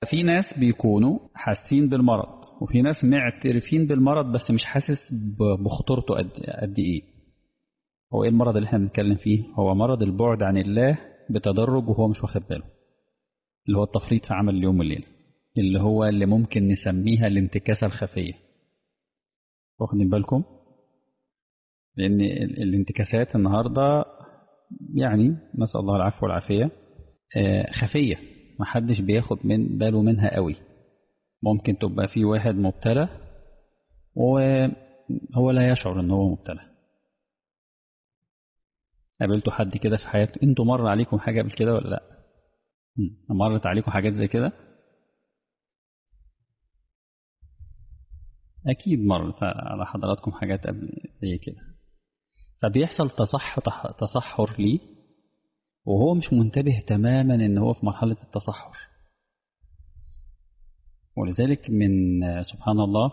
في ناس بيكونوا حاسين بالمرض، وفي ناس معترفين بالمرض بس مش حاسس بخطورته قد ايه. هو ايه المرض اللي احنا بنتكلم فيه؟ هو مرض البعد عن الله بتدرج وهو مش واخد باله، اللي هو التفريط في عمل اليوم والليل، اللي هو اللي ممكن نسميها الانتكاسة الخفية. واخدين بالكم؟ لأن الانتكاسات النهاردة يعني نسأل الله العفو والعافية خفية، محدش بياخد من باله منها قوي. ممكن تبقى في واحد مبتلى وهو لا يشعر ان هو مبتلى. قابلتوا حد كده في حياتكم؟ انتوا مر عليكم حاجة قبل كده ولا لا؟ مرت عليكم حاجات زي كده؟ اكيد مرت على حضراتكم حاجات قبل زي كده. فبيحصل تصحر ليه وهو مش منتبه تماما ان هو في مرحلة التصحر. ولذلك من سبحان الله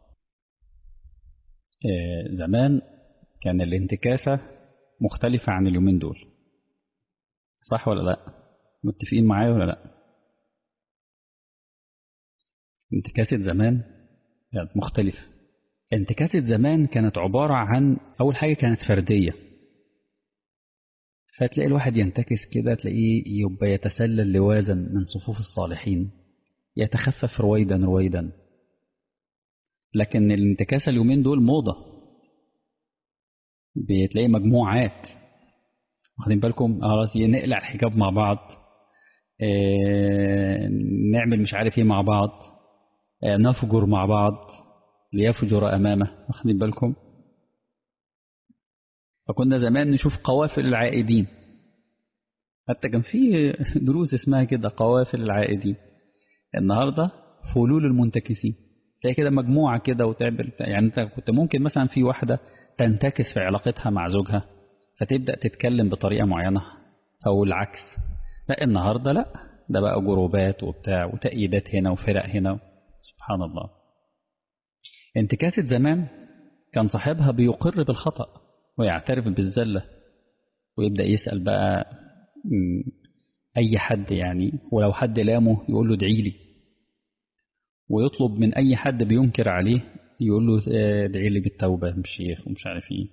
زمان كان الانتكاسة مختلفة عن اليومين دول. صح ولا لا؟ متفقين معايا ولا لا؟ انتكاسة زمان كانت مختلفة. انتكاسة زمان كانت عبارة عن أول حاجة كانت فردية، فتلاقي الواحد ينتكس كده تلاقيه يبقى يتسلل لوازا من صفوف الصالحين، يتخفف رويدا رويدا. لكن الانتكاسة اليومين دول موضة، بتلاقي مجموعات واخدين بالكم خلاص نقلع الحجاب مع بعض، نعمل مش عارف ايه مع بعض، نفجر مع بعض ليفجر أمامه. واخدين بالكم؟ فكنا زمان نشوف قوافل العائدين، حتى كان في دروس اسمها كده قوافل العائدين. النهارده فلول المنتكسين، تلاقي كده مجموعة كده وتعمل. يعني انت كنت ممكن مثلا في واحدة تنتكس في علاقتها مع زوجها فتبدأ تتكلم بطريقة معينة أو العكس. لا النهارده لا، ده بقى جروبات وبتاع وتأييدات هنا وفرق هنا. سبحان الله. انتكاسة زمان كان صاحبها بيقر بالخطأ ويعترف بالزلة ويبدأ يسأل بقى أي حد يعني، ولو حد لامه يقول له ادعي لي، ويطلب من أي حد بينكر عليه يقول له ادعي لي بالتوبة من الشيخ ومش عارف ايه.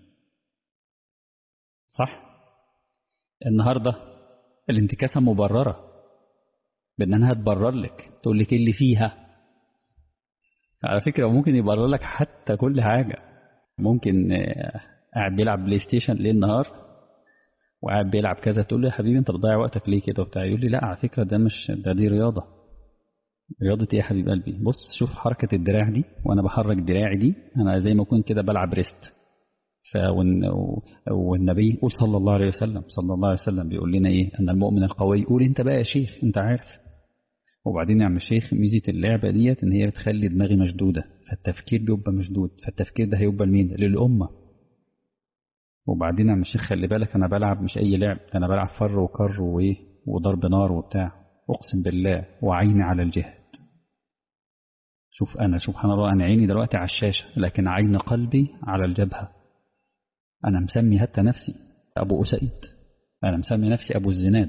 صح؟ النهاردة الانتكاسة مبررة بأنها تبرر لك، تقول لك إيه اللي فيها. على فكرة ممكن يبرر لك حتى كل حاجة. ممكن قاعد بيلعب بلاي ستيشن ليل نهار وقاعد بيلعب كذا، تقول له يا حبيبي انت بتضيع وقتك ليه كده وبتاع، يقول لي لا على فكرة ده مش ده، دي رياضة. رياضة ايه يا حبيب قلبي؟ بص شوف حركة الدراع دي، وانا بحرك دراعي دي انا زي ما اكون كده بلعب ريست. والنبي يقول صلى الله عليه وسلم، صلى الله عليه وسلم بيقول لنا ايه؟ ان المؤمن القوي. يقول انت بقى يا شيخ انت عارف. وبعدين يا عم الشيخ ميزة اللعبة ديت ان هي بتخلي دماغي مشدودة، فالتفكير بيبقى مشدود، فالتفكير ده هيبقى لمين؟ للأمة. وبعدين يا عم الشيخ خلي بالك انا بلعب مش اي لعب، ده انا بلعب فر وكر وايه وضرب نار وبتاع، اقسم بالله وعيني على الجهاد. شوف انا سبحان الله انا عيني دلوقتي على الشاشة لكن عين قلبي على الجبهة. انا مسمي حتى نفسي ابو اسيد، انا مسمي نفسي ابو الزناد.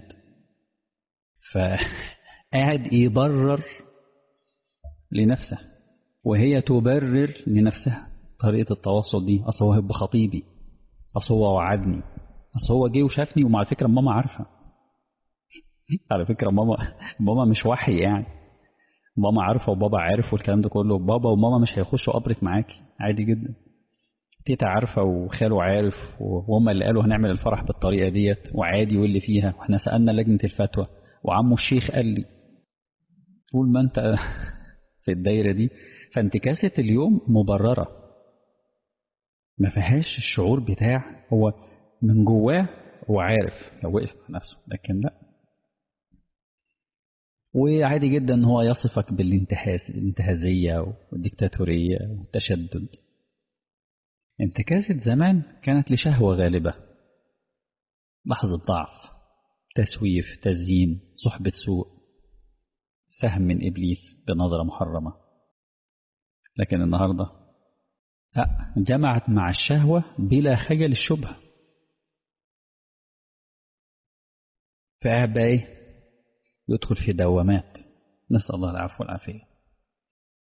فقاعد يبرر لنفسه وهي تبرر لنفسها. طريقة التواصل دي اصل هو هيبقى خطيبي، اصل هو وعدني، اصل هو جه وشافني. ومع فكرة ماما عارفة، على فكرة ماما مش وحي يعني. ماما عارفة وبابا عارف والكلام ده كله. بابا وماما مش هيخشوا قبرك معاكي عادي جدا. تيتا عارفة وخاله عارف وهم اللي قالوا هنعمل الفرح بالطريقة ديت وعادي واللي فيها، واحنا سألنا لجنة الفتوى وعمو الشيخ قال لي. طول ما انت في الدايرة دي فانتكاسة اليوم مبررة، ما فيهاش الشعور بتاع هو من جواه هو عارف لو وقف مع نفسه، لكن لا. وعادي جدا ان هو يصفك الانتهازية والديكتاتورية والتشدد. انتكاسة زمان كانت لشهوة غالبة، لحظة ضعف، تسويف، تزيين، صحبة سوء، سهم من إبليس بنظرة محرمة. لكن النهاردة لا، جمعت مع الشهوة بلا خجل الشبهة. فقاعد بقى ايه؟ يدخل في دوامات نسأل الله العفو والعافية.